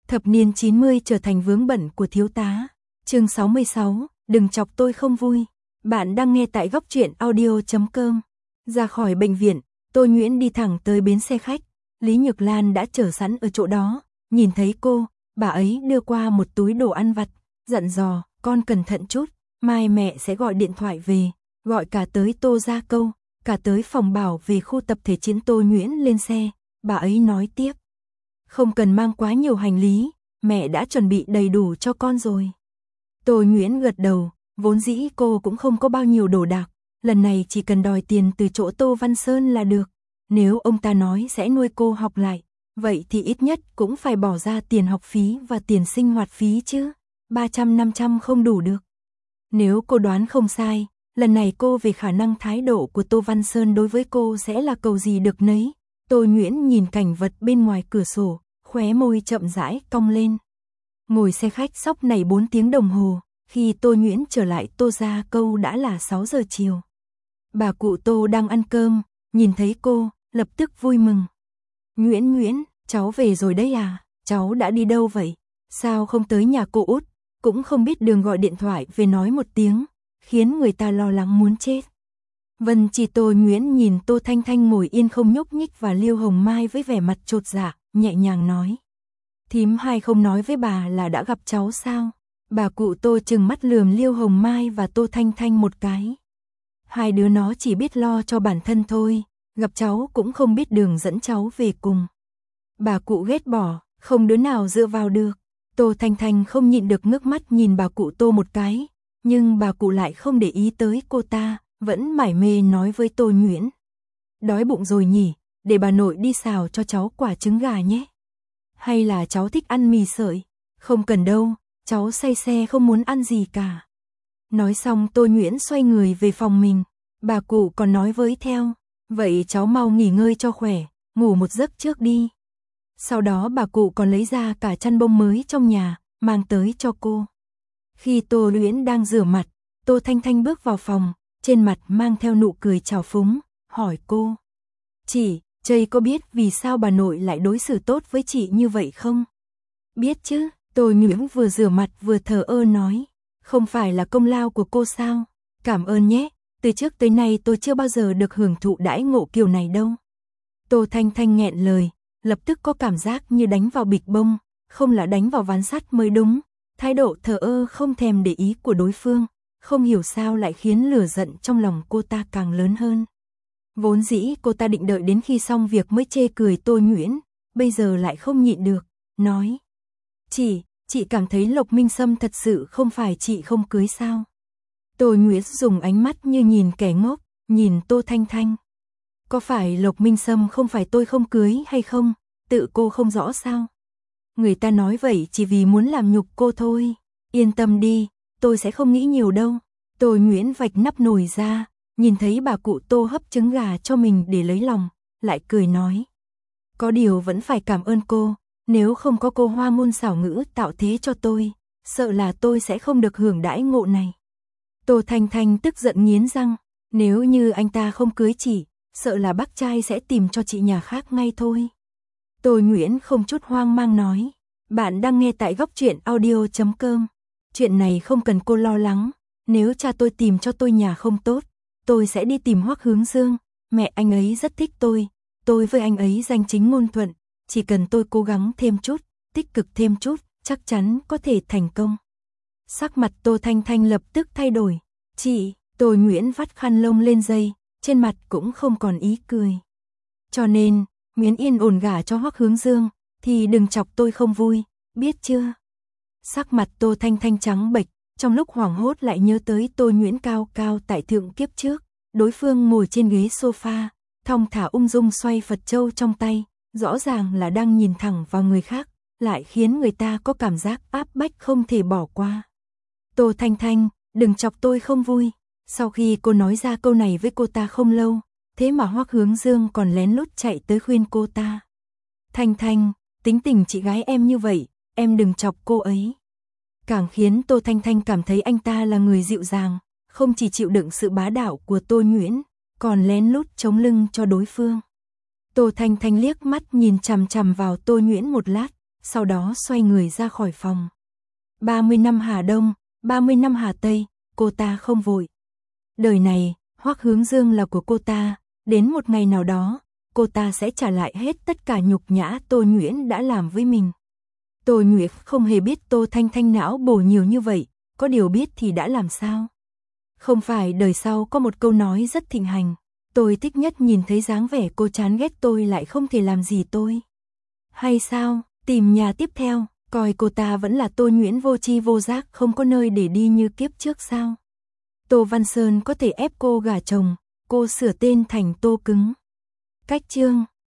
Thập niên 90 trở thành vướng bận của thiếu tá. Chương 66, đừng chọc tôi không vui. Bạn đang nghe tại góc truyện audio.com. Ra khỏi bệnh viện, Tô Nhuyễn đi thẳng tới bến xe khách. Lý Nhược Lan đã chờ sẵn ở chỗ đó. Nhìn thấy cô, bà ấy đưa qua một túi đồ ăn vặt, dặn dò, con cẩn thận chút, mai mẹ sẽ gọi điện thoại về, gọi cả tới Tô Gia Câu, cả tới phòng bảo về khu tập thể chiến. Tô Nhuyễn lên xe, bà ấy nói tiếp. Không cần mang quá nhiều hành lý, mẹ đã chuẩn bị đầy đủ cho con rồi. Tô Nhuyễn gật đầu, vốn dĩ cô cũng không có bao nhiêu đồ đạc, lần này chỉ cần đòi tiền từ chỗ Tô Văn Sơn là được. Nếu ông ta nói sẽ nuôi cô học lại, vậy thì ít nhất cũng phải bỏ ra tiền học phí và tiền sinh hoạt phí chứ, 300-500 không đủ được. Nếu cô đoán không sai, lần này cô về khả năng thái độ của Tô Văn Sơn đối với cô sẽ là cầu gì được nấy. Tô Nhuyễn nhìn cảnh vật bên ngoài cửa sổ, khóe môi chậm rãi cong lên. Ngồi xe khách sóc này 4 tiếng đồng hồ, khi Tô Nhuyễn trở lại Tô Gia Câu đã là 6 giờ chiều. Bà cụ Tô đang ăn cơm, nhìn thấy cô, lập tức vui mừng. Nhuyễn, cháu về rồi đấy à, cháu đã đi đâu vậy? Sao không tới nhà cô út, cũng không biết đường gọi điện thoại về nói một tiếng, khiến người ta lo lắng muốn chết. Vân Chi. Tô Nhuyễn nhìn Tô Thanh Thanh ngồi yên không nhúc nhích và Liêu Hồng Mai với vẻ mặt chột dạ, nhẹ nhàng nói. Thím hai không nói với bà là đã gặp cháu sao? Bà cụ Tô trừng mắt lườm Liêu Hồng Mai và Tô Thanh Thanh một cái. Hai đứa nó chỉ biết lo cho bản thân thôi, gặp cháu cũng không biết đường dẫn cháu về cùng. Bà cụ ghét bỏ, không đứa nào dựa vào được. Tô Thanh Thanh không nhịn được ngước mắt nhìn bà cụ Tô một cái, nhưng bà cụ lại không để ý tới cô ta, vẫn mải mê nói với Tô Nhuyễn. Đói bụng rồi nhỉ, để bà nội đi xào cho cháu quả trứng gà nhé. Hay là cháu thích ăn mì sợi? Không cần đâu, cháu say xe không muốn ăn gì cả. Nói xong Tô Nhuyễn xoay người về phòng mình, bà cụ còn nói với theo, vậy cháu mau nghỉ ngơi cho khỏe, ngủ một giấc trước đi. Sau đó bà cụ còn lấy ra cả chăn bông mới trong nhà, mang tới cho cô. Khi Tô Nhuyễn đang rửa mặt, Tô Thanh Thanh bước vào phòng, trên mặt mang theo nụ cười trào phúng, hỏi cô. Chị có biết vì sao bà nội lại đối xử tốt với chị như vậy không? Biết chứ, Tô Nhuyễn vừa rửa mặt vừa thờ ơ nói. Không phải là công lao của cô sao? Cảm ơn nhé, từ trước tới nay tôi chưa bao giờ được hưởng thụ đãi ngộ kiểu này đâu. Tô Thanh Thanh nghẹn lời, lập tức có cảm giác như đánh vào bịch bông, không là đánh vào ván sắt mới đúng. Thái độ thờ ơ không thèm để ý của đối phương, không hiểu sao lại khiến lửa giận trong lòng cô ta càng lớn hơn. Vốn dĩ cô ta định đợi đến khi xong việc mới chê cười Tô Nhuyễn, bây giờ lại không nhịn được, nói. Chị cảm thấy Lộc Minh Sâm thật sự không phải chị không cưới sao? Tô Nhuyễn dùng ánh mắt như nhìn kẻ ngốc, nhìn Tô Thanh Thanh. Có phải Lộc Minh Sâm không phải tôi không cưới hay không? Tự cô không rõ sao? Người ta nói vậy chỉ vì muốn làm nhục cô thôi. Yên tâm đi, tôi sẽ không nghĩ nhiều đâu. Tô Nhuyễn vạch nắp nồi ra, nhìn thấy bà cụ Tô hấp trứng gà cho mình để lấy lòng, lại cười nói. Có điều vẫn phải cảm ơn cô, nếu không có cô hoa ngôn xảo ngữ tạo thế cho tôi, sợ là tôi sẽ không được hưởng đãi ngộ này. Tô Thanh Thanh tức giận nghiến răng, nếu như anh ta không cưới chị, sợ là bác trai sẽ tìm cho chị nhà khác ngay thôi. Tô Nhuyễn không chút hoang mang nói, bạn đang nghe tại góc truyện audio.com. Chuyện này không cần cô lo lắng, nếu cha tôi tìm cho tôi nhà không tốt, tôi sẽ đi tìm Hoắc Hướng Dương, mẹ anh ấy rất thích tôi với anh ấy danh chính ngôn thuận, chỉ cần tôi cố gắng thêm chút, tích cực thêm chút, chắc chắn có thể thành công. Sắc mặt Tô Thanh Thanh lập tức thay đổi, chị, Tô Nhuyễn vắt khăn lông lên dây, trên mặt cũng không còn ý cười. Cho nên, miễn yên ổn gả cho Hoắc Hướng Dương, thì đừng chọc tôi không vui, biết chưa? Sắc mặt Tô Thanh Thanh trắng bệch, trong lúc hoảng hốt lại nhớ tới Tô Nhuyễn cao cao tại thượng kiếp trước, đối phương ngồi trên ghế sofa, thong thả ung dung xoay Phật châu trong tay, rõ ràng là đang nhìn thẳng vào người khác, lại khiến người ta có cảm giác áp bách không thể bỏ qua. Tô Thanh Thanh, đừng chọc tôi không vui. Sau khi cô nói ra câu này với cô ta không lâu, thế mà Hoắc Hướng Dương còn lén lút chạy tới khuyên cô ta. Thanh Thanh, tính tình chị gái em như vậy, em đừng chọc cô ấy. Càng khiến Tô Thanh Thanh cảm thấy anh ta là người dịu dàng, không chỉ chịu đựng sự bá đạo của Tô Nhuyễn, còn lén lút chống lưng cho đối phương. Tô Thanh Thanh liếc mắt nhìn chằm chằm vào Tô Nhuyễn một lát, sau đó xoay người ra khỏi phòng. 30 năm Hà Đông, 30 năm Hà Tây, cô ta không vội. Đời này, Hoắc Hướng Dương là của cô ta, đến một ngày nào đó, cô ta sẽ trả lại hết tất cả nhục nhã Tô Nhuyễn đã làm với mình. Tô Nhuyễn không hề biết Tô Thanh Thanh não bổ nhiều như vậy, có điều biết thì đã làm sao. Không phải đời sau có một câu nói rất thịnh hành, tôi thích nhất nhìn thấy dáng vẻ cô chán ghét tôi lại không thể làm gì tôi. Hay sao, tìm nhà tiếp theo, coi cô ta vẫn là Tô Nhuyễn vô tri vô giác không có nơi để đi như kiếp trước sao. Tô Văn Sơn có thể ép cô gả chồng, cô sửa tên thành Tô Cứng. Cách chương